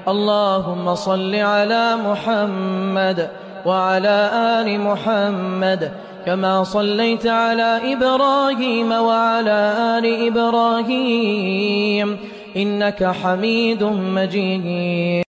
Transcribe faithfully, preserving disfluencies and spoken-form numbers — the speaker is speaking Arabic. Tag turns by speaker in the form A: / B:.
A: اللهم صل على محمد وعلى آل محمد كما صليت على إبراهيم وعلى آل إبراهيم إنك حميد مجيد.